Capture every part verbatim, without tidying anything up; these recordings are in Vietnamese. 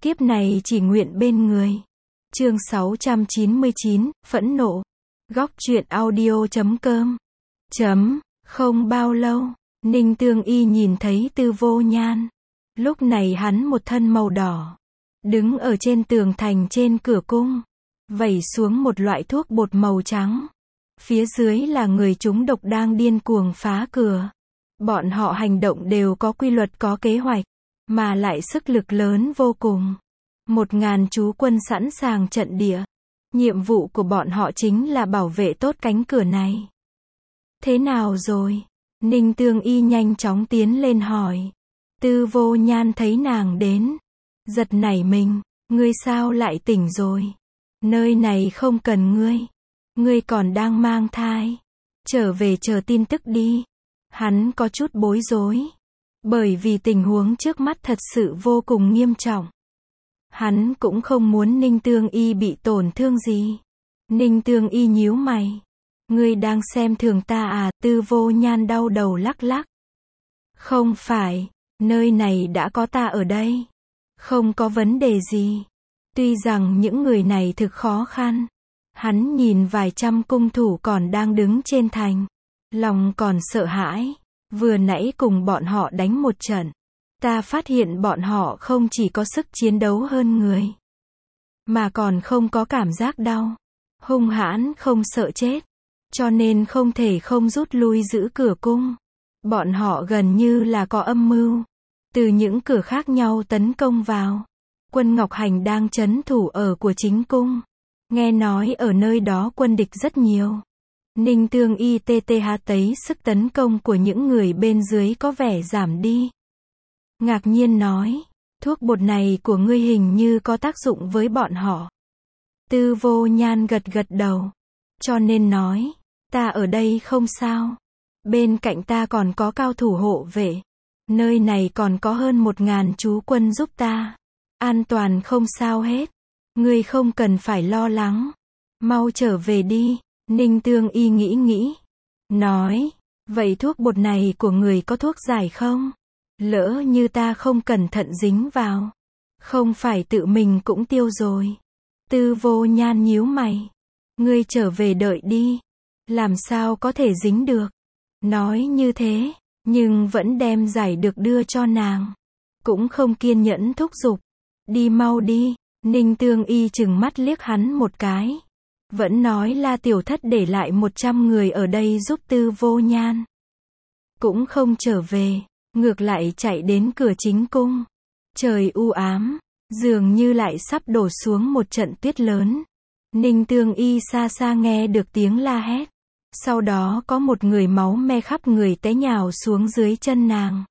Kiếp này chỉ nguyện bên người. Chương sáu trăm chín mươi chín, phẫn nộ. Góc truyện audio chấm com. Chấm, không bao lâu, Ninh Tương Y nhìn thấy Tư Vô Nhan. Lúc này hắn một thân màu đỏ, đứng ở trên tường thành trên cửa cung, vẩy xuống một loại thuốc bột màu trắng. Phía dưới là người chúng độc đang điên cuồng phá cửa. Bọn họ hành động đều có quy luật có kế hoạch, mà lại sức lực lớn vô cùng. Một ngàn chú quân sẵn sàng trận địa. Nhiệm vụ của bọn họ chính là bảo vệ tốt cánh cửa này. Thế nào rồi? Ninh Tương Y nhanh chóng tiến lên hỏi. Tư Vô Nhan thấy nàng đến, giật nảy mình. Ngươi sao lại tỉnh rồi? Nơi này không cần ngươi. Ngươi còn đang mang thai. Trở về chờ tin tức đi. Hắn có chút bối rối. Bởi vì tình huống trước mắt thật sự vô cùng nghiêm trọng. Hắn cũng không muốn Ninh Tương Y bị tổn thương gì. Ninh Tương Y nhíu mày. Ngươi đang xem thường ta à? Tư Vô Nhan đau đầu lắc lắc. Không phải, nơi này đã có ta ở đây. Không có vấn đề gì. Tuy rằng những người này thực khó khăn. Hắn nhìn vài trăm cung thủ còn đang đứng trên thành. Lòng còn sợ hãi. Vừa nãy cùng bọn họ đánh một trận. Ta phát hiện bọn họ không chỉ có sức chiến đấu hơn người, mà còn không có cảm giác đau. Hung hãn không sợ chết. Cho nên không thể không rút lui giữ cửa cung. Bọn họ gần như là có âm mưu. Từ những cửa khác nhau tấn công vào. Quân Ngọc Hành đang trấn thủ ở của chính cung. Nghe nói ở nơi đó quân địch rất nhiều. Ninh Tương Y tê tê há thấy sức tấn công của những người bên dưới có vẻ giảm đi. Ngạc nhiên nói, thuốc bột này của ngươi hình như có tác dụng với bọn họ. Tư Vô Nhan gật gật đầu. Cho nên nói, ta ở đây không sao. Bên cạnh ta còn có cao thủ hộ vệ. Nơi này còn có hơn một ngàn chú quân giúp ta. An toàn không sao hết. Ngươi không cần phải lo lắng. Mau trở về đi. Ninh Tương Y nghĩ nghĩ. Nói, vậy thuốc bột này của người có thuốc giải không? Lỡ như ta không cẩn thận dính vào. Không phải tự mình cũng tiêu rồi. Tư Vô Nhan nhíu mày. Ngươi trở về đợi đi. Làm sao có thể dính được? Nói như thế, nhưng vẫn đem giải được đưa cho nàng. Cũng không kiên nhẫn thúc giục. Đi mau đi. Ninh Tương Y chừng mắt liếc hắn một cái. Vẫn nói La Tiểu Thất để lại một trăm người ở đây giúp Tư Vô Nhan. Cũng không trở về. Ngược lại chạy đến cửa chính cung. Trời u ám. Dường như lại sắp đổ xuống một trận tuyết lớn. Ninh Tương Y xa xa nghe được tiếng la hét. Sau đó có một người máu me khắp người té nhào xuống dưới chân nàng.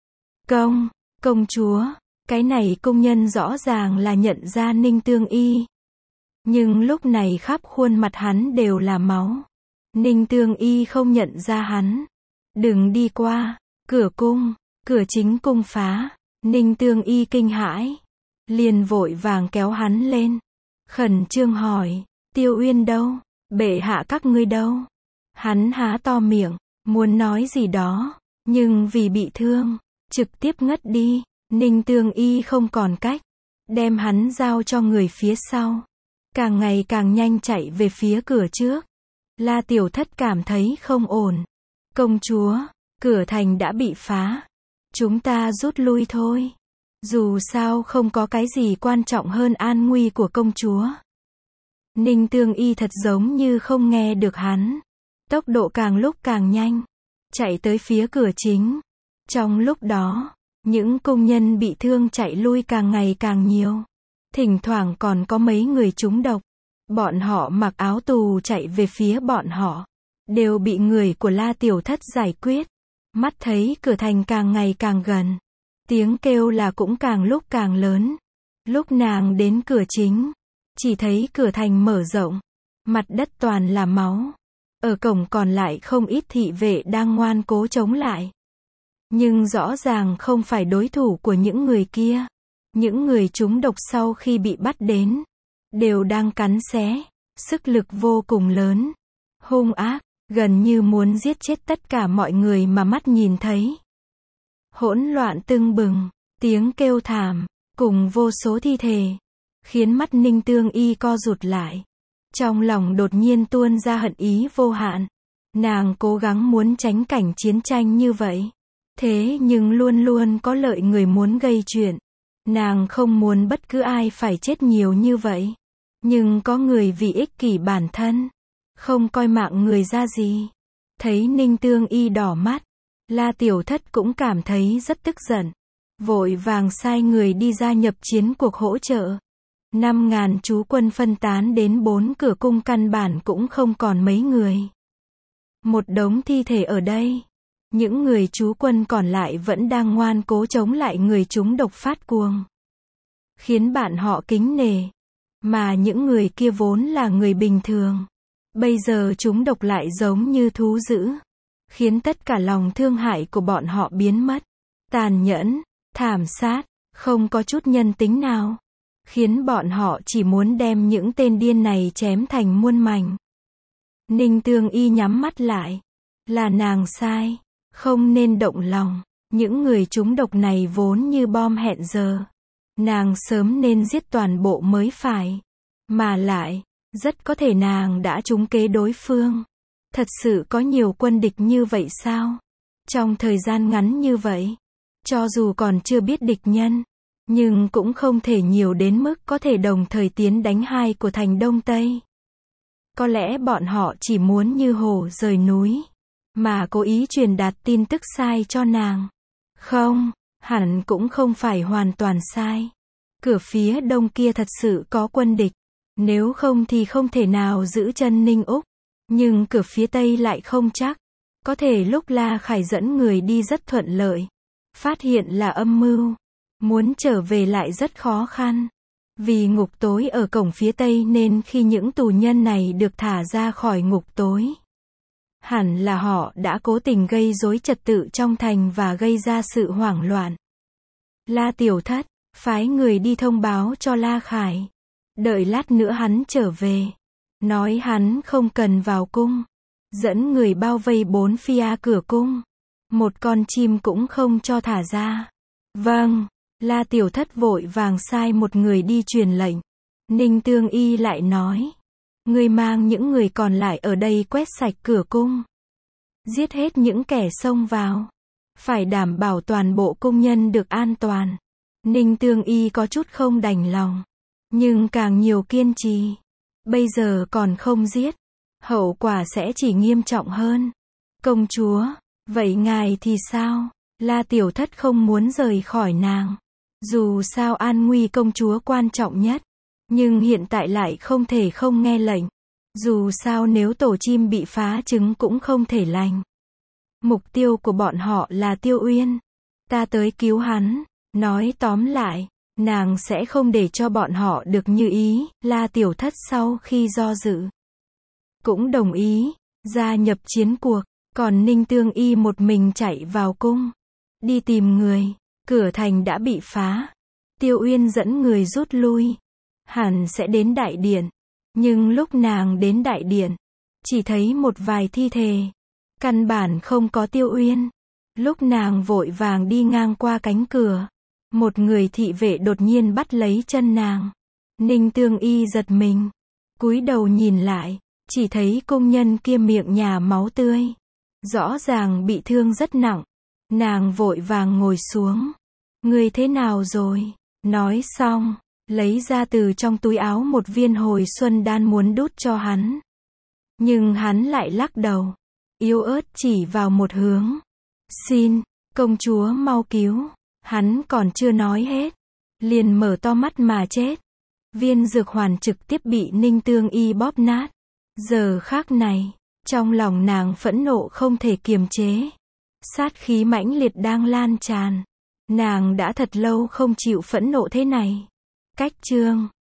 Công, công chúa. Cái này công nhân rõ ràng là nhận ra Ninh Tương Y. Nhưng lúc này khắp khuôn mặt hắn đều là máu. Ninh Tương Y không nhận ra hắn. Đừng đi qua. Cửa cung, cửa chính cung phá. Ninh Tương Y kinh hãi. Liền vội vàng kéo hắn lên. Khẩn trương hỏi. Tiêu Uyên đâu? Bệ hạ các ngươi đâu? Hắn há to miệng. Muốn nói gì đó. Nhưng vì bị thương. Trực tiếp ngất đi. Ninh Tương Y không còn cách. Đem hắn giao cho người phía sau. Càng ngày càng nhanh chạy về phía cửa trước. La Tiểu Thất cảm thấy không ổn. Công chúa. Cửa thành đã bị phá. Chúng ta rút lui thôi. Dù sao không có cái gì quan trọng hơn an nguy của công chúa. Ninh Tương Y thật giống như không nghe được hắn. Tốc độ càng lúc càng nhanh. Chạy tới phía cửa chính. Trong lúc đó, những công nhân bị thương chạy lui càng ngày càng nhiều. Thỉnh thoảng còn có mấy người trúng độc. Bọn họ mặc áo tù chạy về phía bọn họ. Đều bị người của La Tiểu Thất giải quyết. Mắt thấy cửa thành càng ngày càng gần. Tiếng kêu là cũng càng lúc càng lớn. Lúc nàng đến cửa chính, chỉ thấy cửa thành mở rộng. Mặt đất toàn là máu. Ở cổng còn lại không ít thị vệ đang ngoan cố chống lại. Nhưng rõ ràng không phải đối thủ của những người kia. Những người trúng độc sau khi bị bắt đến, đều đang cắn xé. Sức lực vô cùng lớn. Hung ác. Gần như muốn giết chết tất cả mọi người mà mắt nhìn thấy. Hỗn loạn tưng bừng, tiếng kêu thảm, cùng vô số thi thể, khiến mắt Ninh Tương Y co rụt lại. Trong lòng đột nhiên tuôn ra hận ý vô hạn. Nàng cố gắng muốn tránh cảnh chiến tranh như vậy. Thế nhưng luôn luôn có lợi người muốn gây chuyện. Nàng không muốn bất cứ ai phải chết nhiều như vậy. Nhưng có người vì ích kỷ bản thân, không coi mạng người ra gì. Thấy Ninh Tương Y đỏ mắt, La Tiểu Thất cũng cảm thấy rất tức giận. Vội vàng sai người đi ra nhập chiến cuộc hỗ trợ. Năm ngàn chú quân phân tán đến bốn cửa cung căn bản cũng không còn mấy người. Một đống thi thể ở đây. Những người chú quân còn lại vẫn đang ngoan cố chống lại người chúng độc phát cuồng. Khiến bạn họ kính nể. Mà những người kia vốn là người bình thường. Bây giờ chúng độc lại giống như thú dữ. Khiến tất cả lòng thương hại của bọn họ biến mất. Tàn nhẫn, thảm sát, không có chút nhân tính nào. Khiến bọn họ chỉ muốn đem những tên điên này chém thành muôn mảnh. Ninh Tương Y nhắm mắt lại. Là nàng sai. Không nên động lòng. Những người trúng độc này vốn như bom hẹn giờ. Nàng sớm nên giết toàn bộ mới phải. Mà lại, rất có thể nàng đã trúng kế đối phương. Thật sự có nhiều quân địch như vậy sao? Trong thời gian ngắn như vậy, cho dù còn chưa biết địch nhân, nhưng cũng không thể nhiều đến mức có thể đồng thời tiến đánh hai của thành Đông Tây. Có lẽ bọn họ chỉ muốn như hổ rời núi, mà cố ý truyền đạt tin tức sai cho nàng. Không, hẳn cũng không phải hoàn toàn sai. Cửa phía đông kia thật sự có quân địch, nếu không thì không thể nào giữ chân Ninh Úc. Nhưng cửa phía tây lại không chắc. Có thể lúc La Khải dẫn người đi rất thuận lợi. Phát hiện là âm mưu. Muốn trở về lại rất khó khăn. Vì ngục tối ở cổng phía tây nên khi những tù nhân này được thả ra khỏi ngục tối, hẳn là họ đã cố tình gây rối trật tự trong thành và gây ra sự hoảng loạn. La Tiểu Thất phái người đi thông báo cho La Khải. Đợi lát nữa hắn trở về. Nói hắn không cần vào cung. Dẫn người bao vây bốn phía cửa cung. Một con chim cũng không cho thả ra. Vâng. La Tiểu Thất vội vàng sai một người đi truyền lệnh. Ninh Tương Y lại nói. Người mang những người còn lại ở đây quét sạch cửa cung. Giết hết những kẻ xông vào. Phải đảm bảo toàn bộ cung nhân được an toàn. Ninh Tương Y có chút không đành lòng. Nhưng càng nhiều kiên trì. Bây giờ còn không giết. Hậu quả sẽ chỉ nghiêm trọng hơn. Công chúa, vậy ngài thì sao? La Tiểu Thất không muốn rời khỏi nàng. Dù sao an nguy công chúa quan trọng nhất. Nhưng hiện tại lại không thể không nghe lệnh. Dù sao nếu tổ chim bị phá trứng cũng không thể lành. Mục tiêu của bọn họ là Tiêu Uyên. Ta tới cứu hắn. Nói tóm lại, nàng sẽ không để cho bọn họ được như ý. La Tiểu Thất sau khi do dự, cũng đồng ý, gia nhập chiến cuộc. Còn Ninh Tương Y một mình chạy vào cung. Đi tìm người. Cửa thành đã bị phá. Tiêu Uyên dẫn người rút lui. Hẳn sẽ đến đại điện. Nhưng lúc nàng đến đại điện, chỉ thấy một vài thi thể. Căn bản không có Tiêu Uyên. Lúc nàng vội vàng đi ngang qua cánh cửa, một người thị vệ đột nhiên bắt lấy chân nàng. Ninh Tương Y giật mình. Cúi đầu nhìn lại, chỉ thấy công nhân kia miệng nhả máu tươi. Rõ ràng bị thương rất nặng. Nàng vội vàng ngồi xuống. Người thế nào rồi? Nói xong, lấy ra từ trong túi áo một viên hồi xuân đan muốn đút cho hắn. Nhưng hắn lại lắc đầu. Yếu ớt chỉ vào một hướng. Xin, công chúa mau cứu. Hắn còn chưa nói hết. Liền mở to mắt mà chết. Viên dược hoàn trực tiếp bị Ninh Tương Y bóp nát. Giờ khắc này, trong lòng nàng phẫn nộ không thể kiềm chế. Sát khí mãnh liệt đang lan tràn. Nàng đã thật lâu không chịu phẫn nộ thế này. Cách chương